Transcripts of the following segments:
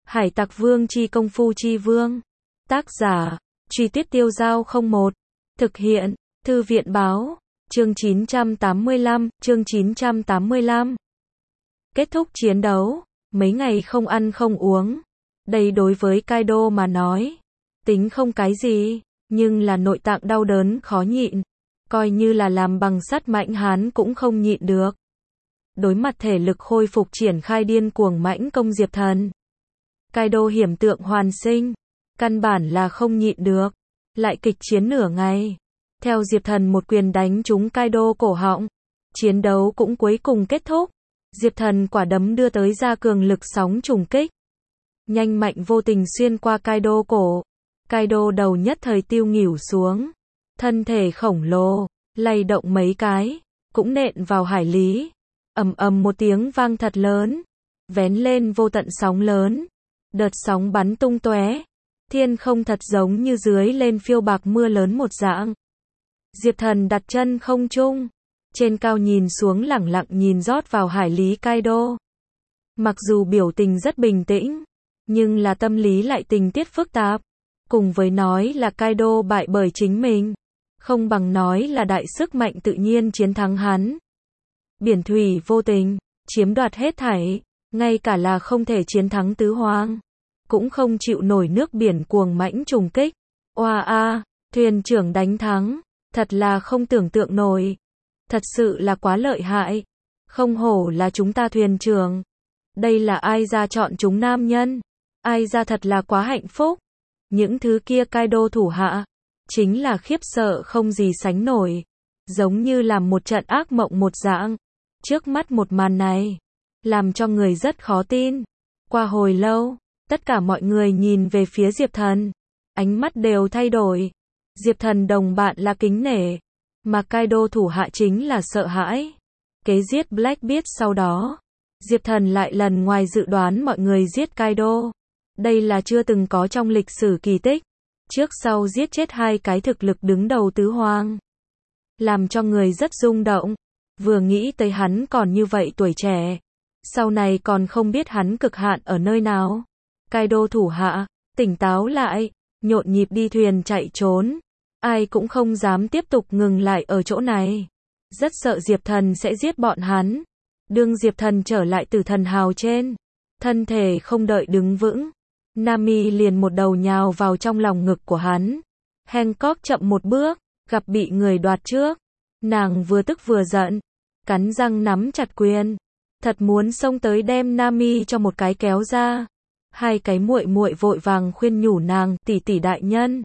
Hải Tặc Vương chi công phu chi vương. Tác giả, Truy Tuyết Tiêu Dao 01. Thực hiện, Thư viện Báo. Chương 985, chương 985. Kết thúc chiến đấu, mấy ngày không ăn không uống. Đây đối với Kaido mà nói, tính không cái gì, nhưng là nội tạng đau đớn khó nhịn. Coi như là làm bằng sắt mạnh hắn cũng không nhịn được. Đối mặt thể lực khôi phục triển khai điên cuồng mãnh công Diệp Thần. Kaido hiểm tượng hoàn sinh, căn bản là không nhịn được, lại kịch chiến nửa ngày. Theo Diệp Thần một quyền đánh trúng Kaido cổ họng, chiến đấu cũng cuối cùng kết thúc. Diệp Thần quả đấm đưa tới ra cường lực sóng trùng kích, nhanh mạnh vô tình xuyên qua Kaido cổ. Kaido đầu nhất thời tiêu nghỉu xuống, thân thể khổng lồ lay động mấy cái, cũng nện vào hải lý. Ầm ầm một tiếng vang thật lớn, vén lên vô tận sóng lớn. Đợt sóng bắn tung tóe, thiên không thật giống như dưới lên phiêu bạc mưa lớn một dạng. Diệp Thần đặt chân không trung, trên cao nhìn xuống lẳng lặng nhìn rót vào hải lý Kaido. Mặc dù biểu tình rất bình tĩnh, nhưng là tâm lý lại tình tiết phức tạp. Cùng với nói là Kaido bại bởi chính mình, không bằng nói là đại sức mạnh tự nhiên chiến thắng hắn. Biển thủy vô tình, chiếm đoạt hết thảy, ngay cả là không thể chiến thắng tứ hoang, cũng không chịu nổi nước biển cuồng mãnh trùng kích. Oa a, thuyền trưởng đánh thắng, thật là không tưởng tượng nổi. Thật sự là quá lợi hại, không hổ là chúng ta thuyền trưởng. Đây là ai ra chọn chúng nam nhân, ai ra thật là quá hạnh phúc. Những thứ kia Kaido thủ hạ, chính là khiếp sợ không gì sánh nổi, giống như là một trận ác mộng một dạng. Trước mắt một màn này, làm cho người rất khó tin. Qua hồi lâu, tất cả mọi người nhìn về phía Diệp Thần, ánh mắt đều thay đổi. Diệp Thần đồng bạn là kính nể, mà Kaido thủ hạ chính là sợ hãi. Kế giết Blackbeard sau đó, Diệp Thần lại lần ngoài dự đoán mọi người giết Kaido. Đây là chưa từng có trong lịch sử kỳ tích, trước sau giết chết hai cái thực lực đứng đầu tứ hoang. Làm cho người rất rung động, vừa nghĩ tới hắn còn như vậy tuổi trẻ, sau này còn không biết hắn cực hạn ở nơi nào. Kaido thủ hạ, tỉnh táo lại, nhộn nhịp đi thuyền chạy trốn. Ai cũng không dám tiếp tục ngừng lại ở chỗ này. Rất sợ Diệp Thần sẽ giết bọn hắn. Đương Diệp Thần trở lại Tử Thần Hào trên, thân thể không đợi đứng vững, Nami liền một đầu nhào vào trong lòng ngực của hắn. Hancock chậm một bước, gặp bị người đoạt trước. Nàng vừa tức vừa giận, cắn răng nắm chặt quyền, thật muốn xông tới đem Nami cho một cái kéo ra. Hai cái muội muội vội vàng khuyên nhủ nàng, tỷ tỷ đại nhân,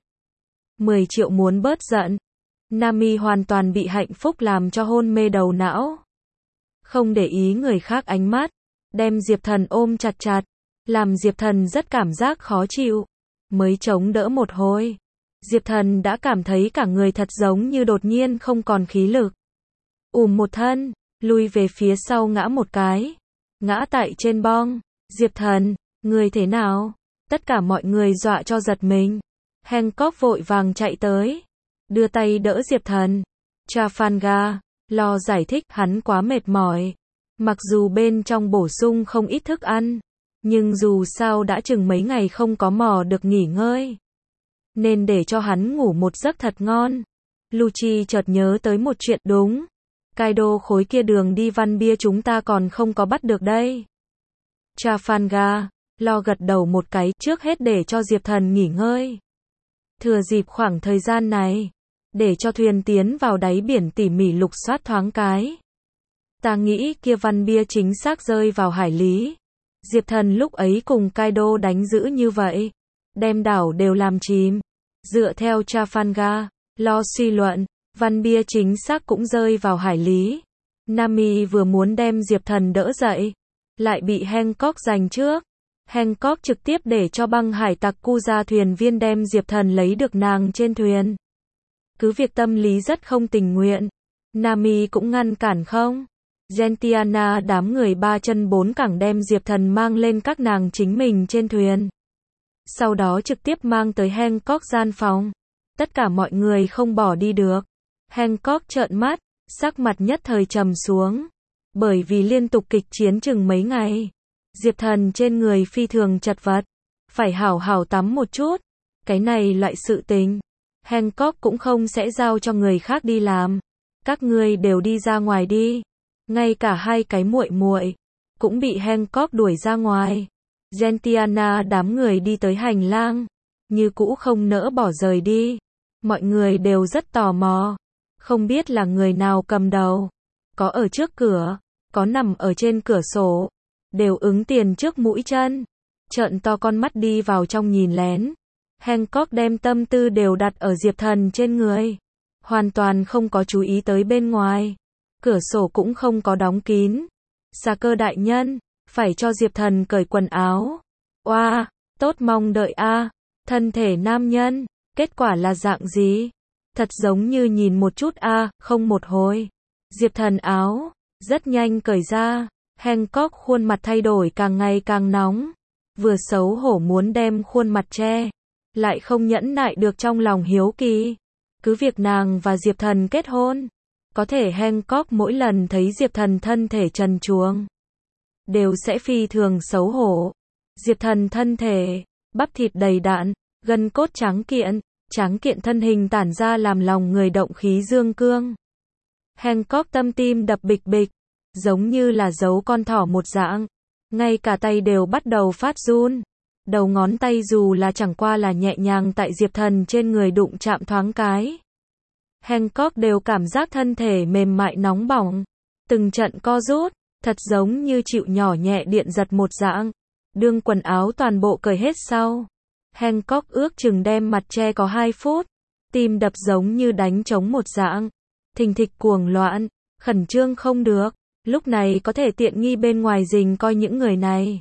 10 triệu muốn bớt giận. Nami hoàn toàn bị hạnh phúc làm cho hôn mê đầu não, không để ý người khác ánh mắt, đem Diệp Thần ôm chặt chặt, làm Diệp Thần rất cảm giác khó chịu. Mới chống đỡ một hồi, Diệp Thần đã cảm thấy cả người thật giống như đột nhiên không còn khí lực. Một thân, lui về phía sau ngã một cái, ngã tại trên bong. Diệp Thần, người thế nào? Tất cả mọi người dọa cho giật mình. Hancock vội vàng chạy tới, đưa tay đỡ Diệp Thần. Trafalgar lo giải thích hắn quá mệt mỏi, mặc dù bên trong bổ sung không ít thức ăn, nhưng dù sao đã chừng mấy ngày không có mò được nghỉ ngơi, nên để cho hắn ngủ một giấc thật ngon. Lucci chợt nhớ tới một chuyện, đúng, Kaido khối kia đường đi văn bia chúng ta còn không có bắt được đây. Trafalgar lo gật đầu một cái, trước hết để cho Diệp Thần nghỉ ngơi. Thừa dịp khoảng thời gian này, để cho thuyền tiến vào đáy biển tỉ mỉ lục soát thoáng cái. Ta nghĩ kia văn bia chính xác rơi vào hải lý. Diệp Thần lúc ấy cùng Kaido đánh dữ như vậy, đem đảo đều làm chìm. Dựa theo Trafalgar lo suy luận, văn bia chính xác cũng rơi vào hải lý. Nami vừa muốn đem Diệp Thần đỡ dậy, lại bị Hancock giành trước. Hancock trực tiếp để cho băng hải tặc Kuza thuyền viên đem Diệp Thần lấy được nàng trên thuyền. Cứ việc tâm lý rất không tình nguyện, Nami cũng ngăn cản không. Gentiana đám người ba chân bốn cẳng đem Diệp Thần mang lên các nàng chính mình trên thuyền. Sau đó trực tiếp mang tới Hancock gian phòng. Tất cả mọi người không bỏ đi được. Hancock trợn mắt, sắc mặt nhất thời trầm xuống. Bởi vì liên tục kịch chiến chừng mấy ngày, Diệp Thần trên người phi thường chật vật, phải hảo hảo tắm một chút. Cái này loại sự tình, Hancock cũng không sẽ giao cho người khác đi làm. Các ngươi đều đi ra ngoài đi. Ngay cả hai cái muội muội cũng bị Hancock đuổi ra ngoài. Gentiana đám người đi tới hành lang, như cũ không nỡ bỏ rời đi. Mọi người đều rất tò mò, không biết là người nào cầm đầu. Có ở trước cửa, có nằm ở trên cửa sổ, đều ứng tiền trước mũi chân, trợn to con mắt đi vào trong nhìn lén. Hancock đem tâm tư đều đặt ở Diệp Thần trên người, hoàn toàn không có chú ý tới bên ngoài. Cửa sổ cũng không có đóng kín. Xà Cơ đại nhân, phải cho Diệp Thần cởi quần áo. Oa, tốt mong đợi a. Thân thể nam nhân, kết quả là dạng gì? Thật giống như nhìn một chút a, không một hồi. Diệp Thần áo rất nhanh cởi ra. Hancock khuôn mặt thay đổi càng ngày càng nóng, vừa xấu hổ muốn đem khuôn mặt che, lại không nhẫn nại được trong lòng hiếu kỳ. Cứ việc nàng và Diệp Thần kết hôn, có thể Hancock mỗi lần thấy Diệp Thần thân thể trần truồng, đều sẽ phi thường xấu hổ. Diệp Thần thân thể, bắp thịt đầy đặn, gân cốt tráng kiện thân hình tản ra làm lòng người động khí dương cương. Hancock tâm tim đập bịch bịch, giống như là giấu con thỏ một dạng, ngay cả tay đều bắt đầu phát run. Đầu ngón tay dù là chẳng qua là nhẹ nhàng tại Diệp Thần trên người đụng chạm thoáng cái, Hancock đều cảm giác thân thể mềm mại nóng bỏng, từng trận co rút, thật giống như chịu nhỏ nhẹ điện giật một dạng. Đương quần áo toàn bộ cởi hết sau, Hancock ước chừng đem mặt che có 2 phút, tim đập giống như đánh trống một dạng, thình thịch cuồng loạn, khẩn trương không được. Lúc này có thể tiện nghi bên ngoài rình coi những người này.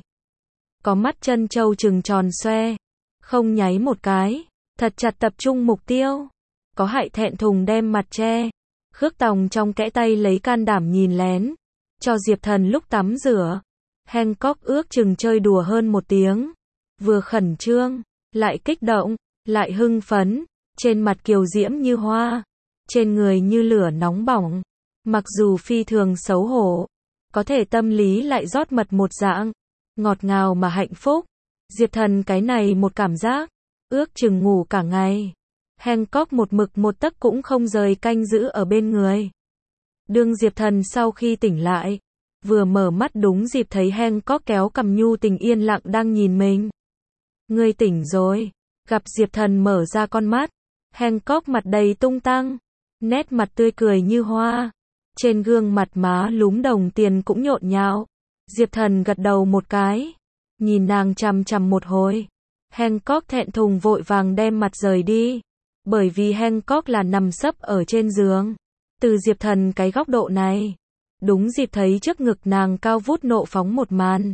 Có mắt chân trâu trừng tròn xoe, không nháy một cái, thật chặt tập trung mục tiêu. Có hại thẹn thùng đem mặt che. Khước Tòng trong kẽ tay lấy can đảm nhìn lén, cho Diệp Thần lúc tắm rửa. Hancock ước chừng chơi đùa hơn 1 tiếng. Vừa khẩn trương, lại kích động, lại hưng phấn, trên mặt kiều diễm như hoa, trên người như lửa nóng bỏng. Mặc dù phi thường xấu hổ, có thể tâm lý lại rót mật một dạng, ngọt ngào mà hạnh phúc. Diệp Thần cái này một cảm giác, ước chừng ngủ cả ngày. Hancock một mực một tấc cũng không rời canh giữ ở bên người. Đương Diệp Thần sau khi tỉnh lại, vừa mở mắt đúng dịp thấy Hancock kéo cằm nhu tình yên lặng đang nhìn mình. Ngươi tỉnh rồi. Gặp Diệp Thần mở ra con mắt, Hancock mặt đầy tung tăng, nét mặt tươi cười như hoa. Trên gương mặt má lúm đồng tiền cũng nhộn nhạo. Diệp Thần gật đầu một cái, nhìn nàng chằm chằm một hồi. Hancock thẹn thùng vội vàng đem mặt rời đi, bởi vì Hancock là nằm sấp ở trên giường. Từ Diệp Thần cái góc độ này, đúng dịp thấy trước ngực nàng cao vút nộ phóng một màn.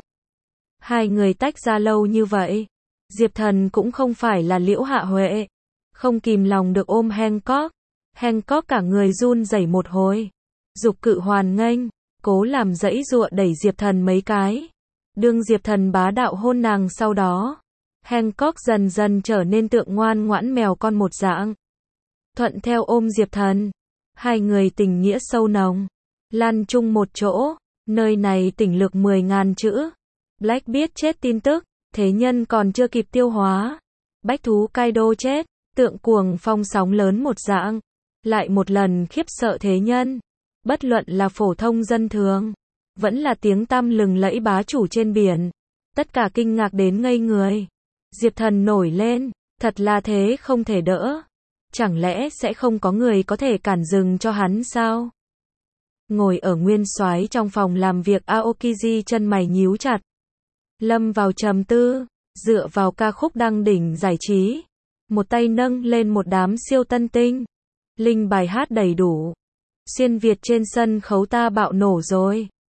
Hai người tách ra lâu như vậy, Diệp Thần cũng không phải là Liễu Hạ Huệ, không kìm lòng được ôm Hancock. Hancock cả người run rẩy một hồi, dục cự hoàn nghênh, cố làm dãy dụa đẩy Diệp Thần mấy cái. Đương Diệp Thần bá đạo hôn nàng sau đó, Hancock dần dần trở nên tượng ngoan ngoãn mèo con một dạng. Thuận theo ôm Diệp Thần, hai người tình nghĩa sâu nồng, lăn chung một chỗ. Nơi này tỉnh lược 10.000 chữ. Black biết chết tin tức, thế nhân còn chưa kịp tiêu hóa. Bách thú Kaido chết, tượng cuồng phong sóng lớn một dạng, lại một lần khiếp sợ thế nhân. Bất luận là phổ thông dân thường, vẫn là tiếng tăm lừng lẫy bá chủ trên biển, tất cả kinh ngạc đến ngây người. Diệp Thần nổi lên, thật là thế không thể đỡ. Chẳng lẽ sẽ không có người có thể cản dừng cho hắn sao? Ngồi ở nguyên soái trong phòng làm việc, Aokiji chân mày nhíu chặt, lâm vào trầm tư, dựa vào ca khúc đăng đỉnh giải trí, một tay nâng lên một đám siêu tân tinh, linh bài hát đầy đủ. Xuyên Việt trên sân khấu ta bạo nổ rồi.